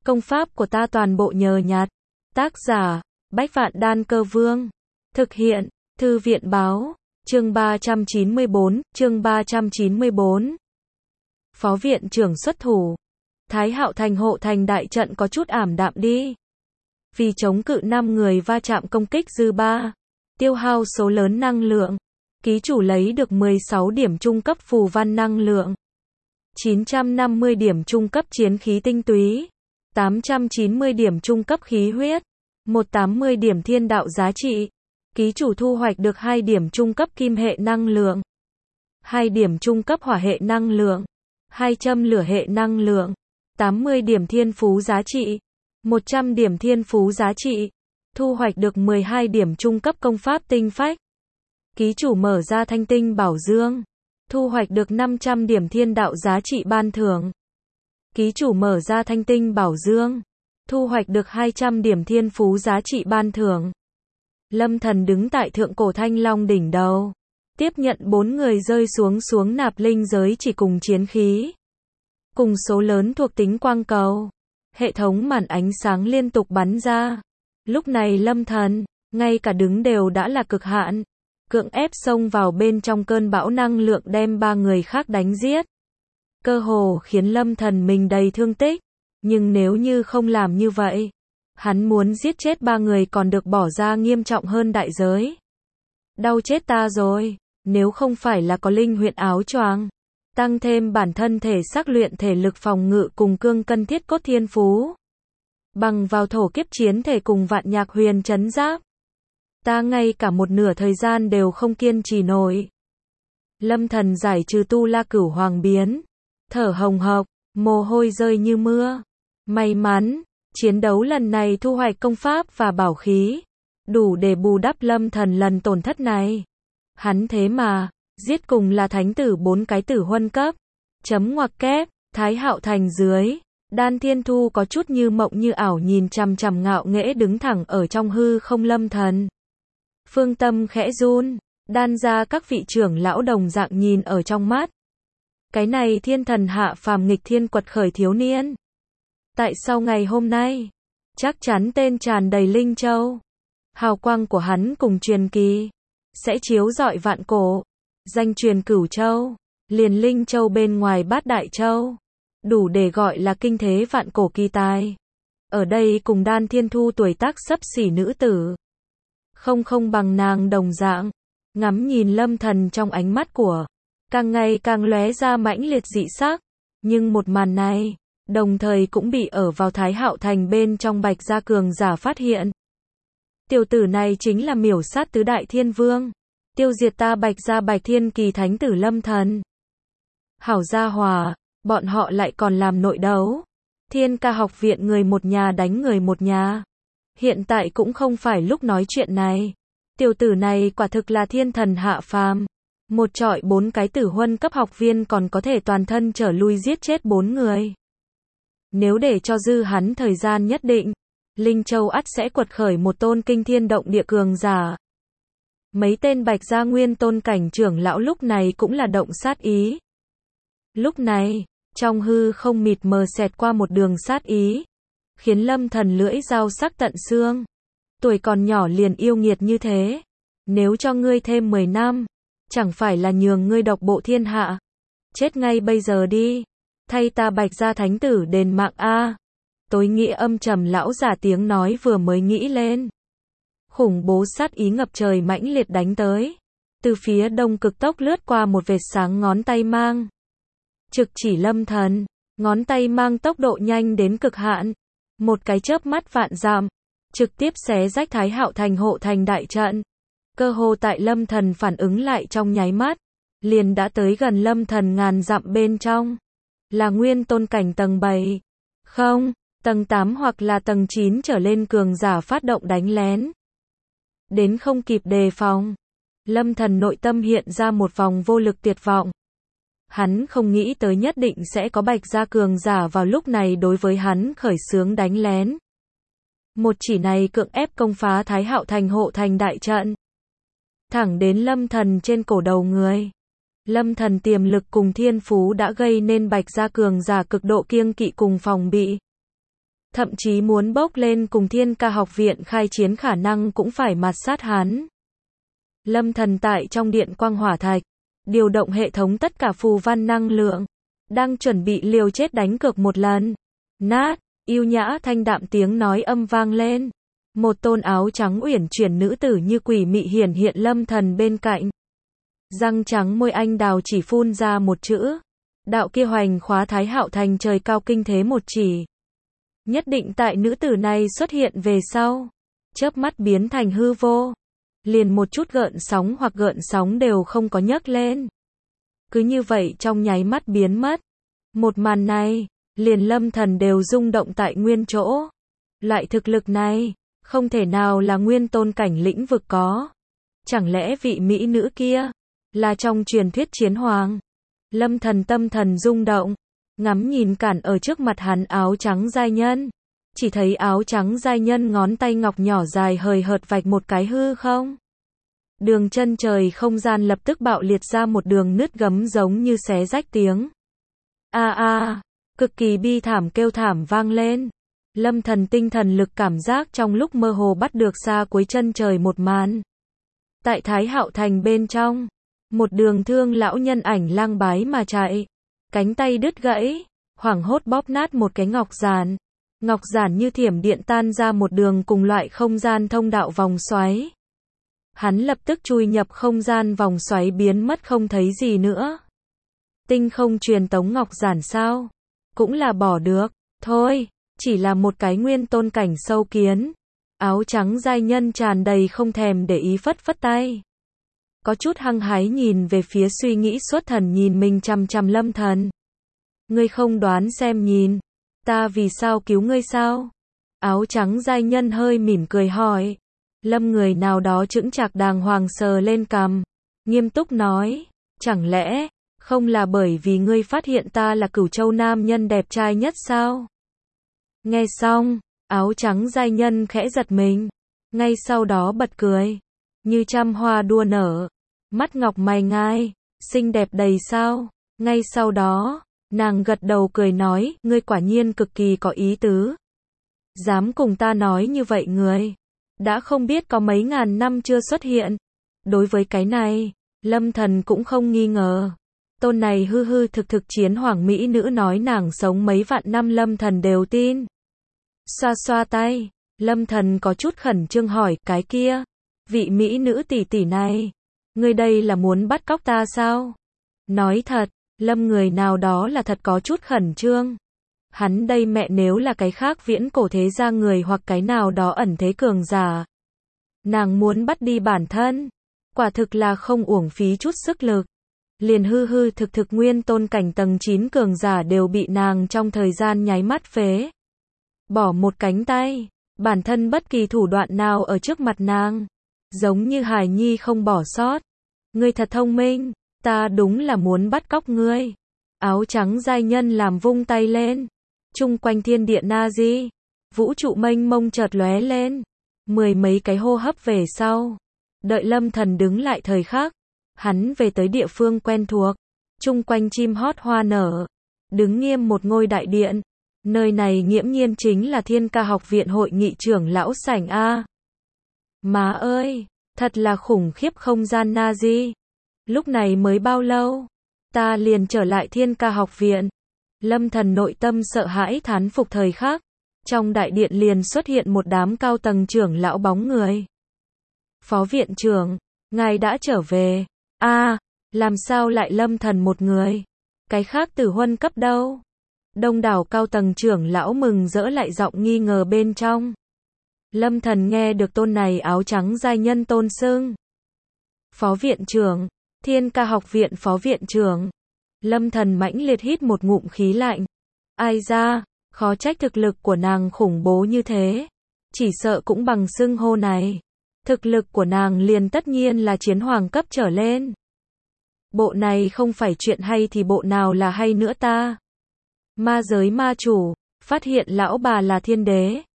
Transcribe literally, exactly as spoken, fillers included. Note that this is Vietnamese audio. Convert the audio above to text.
Công pháp của ta toàn bộ nhờ nhặt. Tác giả, Bách Vạn Đan Cơ Vương. Thực hiện, Thư viện báo, chương ba trăm chín mươi bốn, chương ba trăm chín mươi bốn. Phó viện trưởng xuất thủ. Thái Hạo Thành hộ thành đại trận có chút ảm đạm đi. Vì chống cự năm người va chạm công kích dư ba, tiêu hao số lớn năng lượng. Ký chủ lấy được mười sáu điểm trung cấp phù văn năng lượng, chín trăm năm mươi điểm trung cấp chiến khí tinh túy, tám trăm chín mươi điểm trung cấp khí huyết, một trăm tám mươi điểm thiên đạo giá trị. Ký chủ thu hoạch được hai điểm trung cấp kim hệ năng lượng, hai điểm trung cấp hỏa hệ năng lượng, hai châm lửa hệ năng lượng, tám mươi điểm thiên phú giá trị, một trăm điểm thiên phú giá trị. Thu hoạch được mười hai điểm trung cấp công pháp tinh phách. Ký chủ mở ra thanh tinh bảo dương, thu hoạch được năm trăm điểm thiên đạo giá trị ban thưởng. Ký chủ mở ra thanh tinh bảo dương, thu hoạch được hai trăm điểm thiên phú giá trị ban thưởng. Lâm Thần đứng tại thượng cổ thanh long đỉnh đầu, tiếp nhận bốn người rơi xuống xuống nạp linh giới chỉ cùng chiến khí, cùng số lớn thuộc tính quang cầu. Hệ thống màn ánh sáng liên tục bắn ra. Lúc này Lâm Thần, ngay cả đứng đều đã là cực hạn, cưỡng ép xông vào bên trong cơn bão năng lượng đem ba người khác đánh giết. Cơ hồ khiến Lâm Thần mình đầy thương tích, nhưng nếu như không làm như vậy, hắn muốn giết chết ba người còn được bỏ ra nghiêm trọng hơn đại giới. Đau chết ta rồi, nếu không phải là có linh huyện áo choàng, tăng thêm bản thân thể xác luyện thể lực phòng ngự cùng cương cân thiết cốt thiên phú, bằng vào thổ kiếp chiến thể cùng vạn nhạc huyền trấn giáp, ta ngay cả một nửa thời gian đều không kiên trì nổi. Lâm Thần giải trừ tu la cửu hoàng biến, thở hồng hộc, mồ hôi rơi như mưa. May mắn, chiến đấu lần này thu hoạch công pháp và bảo khí, đủ để bù đắp Lâm Thần lần tổn thất này. Hắn thế mà, giết cùng là thánh tử bốn cái tử huân cấp. Chấm ngoặc kép, Thái Hạo Thành dưới, Đan Thiên Thu có chút như mộng như ảo nhìn chằm chằm ngạo nghễ đứng thẳng ở trong hư không Lâm Thần. Phương tâm khẽ run, đan ra các vị trưởng lão đồng dạng nhìn ở trong mắt. Cái này thiên thần hạ phàm nghịch thiên quật khởi thiếu niên, tại sao ngày hôm nay, chắc chắn tên tràn đầy linh châu. Hào quang của hắn cùng truyền kỳ, sẽ chiếu rọi vạn cổ. Danh truyền cửu châu, liền linh châu bên ngoài bát đại châu, đủ để gọi là kinh thế vạn cổ kỳ tài. Ở đây cùng Đan Thiên Thu tuổi tác xấp xỉ nữ tử, không không bằng nàng đồng dạng, ngắm nhìn Lâm Thần trong ánh mắt của, càng ngày càng lóe ra mãnh liệt dị sắc. Nhưng một màn này, đồng thời cũng bị ở vào Thái Hạo Thành bên trong Bạch Gia cường giả phát hiện. Tiểu tử này chính là miểu sát tứ đại thiên vương, tiêu diệt ta Bạch Gia Bạch Thiên Kỳ thánh tử Lâm Thần. Hảo gia hòa, bọn họ lại còn làm nội đấu. Thiên Ca học viện người một nhà đánh người một nhà. Hiện tại cũng không phải lúc nói chuyện này. Tiểu tử này quả thực là thiên thần hạ phàm. Một trọi bốn cái tử huân cấp học viên còn có thể toàn thân trở lui giết chết bốn người. Nếu để cho dư hắn thời gian nhất định, Linh Châu ắt sẽ quật khởi một tôn kinh thiên động địa cường giả. Mấy tên Bạch Gia nguyên tôn cảnh trưởng lão lúc này cũng là động sát ý. Lúc này, trong hư không mịt mờ xẹt qua một đường sát ý, khiến Lâm Thần lưỡi dao sắc tận xương. Tuổi còn nhỏ liền yêu nghiệt như thế, nếu cho ngươi thêm mười năm, chẳng phải là nhường ngươi độc bộ thiên hạ. Chết ngay bây giờ đi, thay ta Bạch Gia thánh tử đền mạng a. Tối nghĩa âm trầm lão giả tiếng nói vừa mới nghĩ lên, khủng bố sát ý ngập trời mãnh liệt đánh tới. Từ phía đông cực tốc lướt qua một vệt sáng ngón tay mang, trực chỉ Lâm Thần. Ngón tay mang tốc độ nhanh đến cực hạn, một cái chớp mắt vạn dặm, trực tiếp xé rách Thái Hạo Thành hộ thành đại trận. Cơ hồ tại Lâm Thần phản ứng lại trong nháy mắt, liền đã tới gần Lâm Thần ngàn dặm bên trong. Là nguyên tôn cảnh tầng bảy, không, tầng tám hoặc là tầng chín trở lên cường giả phát động đánh lén. Đến không kịp đề phòng, Lâm Thần nội tâm hiện ra một vòng vô lực tuyệt vọng. Hắn không nghĩ tới nhất định sẽ có Bạch Gia cường giả vào lúc này đối với hắn khởi xướng đánh lén. Một chỉ này cưỡng ép công phá Thái Hạo Thành hộ thành đại trận, thẳng đến Lâm Thần trên cổ đầu người. Lâm Thần tiềm lực cùng thiên phú đã gây nên Bạch Gia cường giả cực độ kiêng kỵ cùng phòng bị. thậm chí muốn bốc lên cùng Thiên Ca học viện khai chiến khả năng cũng phải mạt sát hắn. Lâm Thần tại trong điện quang hỏa thạch, điều động hệ thống tất cả phù văn năng lượng, đang chuẩn bị liều chết đánh cược một lần. Nát, yêu nhã thanh đạm tiếng nói âm vang lên. Một tôn áo trắng uyển chuyển nữ tử như quỷ mị hiển hiện Lâm Thần bên cạnh. Răng trắng môi anh đào chỉ phun ra một chữ. Đạo kia hoành khóa Thái Hạo Thành trời cao kinh thế một chỉ. Nhất định tại nữ tử này xuất hiện về sau, chớp mắt biến thành hư vô. Liền một chút gợn sóng hoặc gợn sóng đều không có nhấc lên. Cứ như vậy trong nháy mắt biến mất. Một màn này, liền Lâm Thần đều rung động tại nguyên chỗ. Loại thực lực này, không thể nào là nguyên tôn cảnh lĩnh vực có. Chẳng lẽ vị mỹ nữ kia, là trong truyền thuyết chiến hoàng? Lâm Thần tâm thần rung động, ngắm nhìn cản ở trước mặt hắn áo trắng giai nhân. Chỉ thấy áo trắng giai nhân ngón tay ngọc nhỏ dài hời hợt vạch một cái hư không. Đường chân trời không gian lập tức bạo liệt ra một đường nứt gấm giống như xé rách tiếng. A a, cực kỳ bi thảm kêu thảm vang lên. Lâm Thần tinh thần lực cảm giác trong lúc mơ hồ bắt được xa cuối chân trời một màn. Tại Thái Hạo Thành bên trong, một đường thương lão nhân ảnh lang bái mà chạy, cánh tay đứt gãy, hoảng hốt bóp nát một cái ngọc giản. Ngọc giản như thiểm điện tan ra một đường cùng loại không gian thông đạo vòng xoáy. Hắn lập tức chui nhập không gian vòng xoáy biến mất không thấy gì nữa. Tinh không truyền tống ngọc giản sao? Cũng là bỏ được, thôi, chỉ là một cái nguyên tôn cảnh sâu kiến. Áo trắng giai nhân tràn đầy không thèm để ý phất phất tay. Có chút hăng hái nhìn về phía suy nghĩ xuất thần nhìn mình chằm chằm Lâm Thần. Ngươi không đoán xem nhìn, ta vì sao cứu ngươi sao? Áo trắng giai nhân hơi mỉm cười hỏi. Lâm người nào đó chững chạc đàng hoàng sờ lên cằm, nghiêm túc nói, chẳng lẽ, không là bởi vì ngươi phát hiện ta là Cửu Châu nam nhân đẹp trai nhất sao? Nghe xong, áo trắng giai nhân khẽ giật mình, ngay sau đó bật cười, như trăm hoa đua nở, mắt ngọc mày ngai, xinh đẹp đầy sao, ngay sau đó, nàng gật đầu cười nói, ngươi quả nhiên cực kỳ có ý tứ. Dám cùng ta nói như vậy người, đã không biết có mấy ngàn năm chưa xuất hiện. Đối với cái này, Lâm Thần cũng không nghi ngờ. Tôn này hư hư thực thực chiến hoàng mỹ nữ nói nàng sống mấy vạn năm Lâm Thần đều tin. Xoa xoa tay, Lâm Thần có chút khẩn trương hỏi, cái kia, vị mỹ nữ tỷ tỷ này, ngươi đây là muốn bắt cóc ta sao? Nói thật, Lâm người nào đó là thật có chút khẩn trương. Hắn đây mẹ nếu là cái khác viễn cổ thế gia người hoặc cái nào đó ẩn thế cường giả. Nàng muốn bắt đi bản thân, quả thực là không uổng phí chút sức lực. Liền hư hư thực thực nguyên tôn cảnh tầng chín cường giả đều bị nàng trong thời gian nháy mắt phế. Bỏ một cánh tay, bản thân bất kỳ thủ đoạn nào ở trước mặt nàng. Giống như hài nhi không bỏ sót. Ngươi thật thông minh, ta đúng là muốn bắt cóc ngươi. Áo trắng giai nhân làm vung tay lên. Chung quanh thiên địa na di, vũ trụ mênh mông chợt lóe lên. Mười mấy cái hô hấp về sau. Đợi Lâm Thần đứng lại thời khắc. Hắn về tới địa phương quen thuộc. Chung quanh chim hót hoa nở. Đứng nghiêm một ngôi đại điện. Nơi này nghiễm nhiên chính là Thiên Ca học viện hội nghị trưởng lão sảnh A. Má ơi, thật là khủng khiếp không gian na di. Lúc này mới bao lâu, ta liền trở lại Thiên Ca học viện. Lâm Thần nội tâm sợ hãi thán phục thời khắc. Trong đại điện liền xuất hiện một đám cao tầng trưởng lão bóng người. Phó viện trưởng, ngài đã trở về. A, à, làm sao lại Lâm Thần một người? Cái khác Tử Huân cấp đâu? Đông đảo cao tầng trưởng lão mừng rỡ lại giọng nghi ngờ bên trong. Lâm Thần nghe được tôn này áo trắng giai nhân tôn xưng. Phó viện trưởng, Thiên Ca học viện phó viện trưởng. Lâm Thần mãnh liệt hít một ngụm khí lạnh. Ai ra, khó trách thực lực của nàng khủng bố như thế. Chỉ sợ cũng bằng xưng hô này. Thực lực của nàng liền tất nhiên là chiến hoàng cấp trở lên. Bộ này không phải chuyện hay thì bộ nào là hay nữa ta? Ma giới ma chủ, phát hiện lão bà là thiên đế.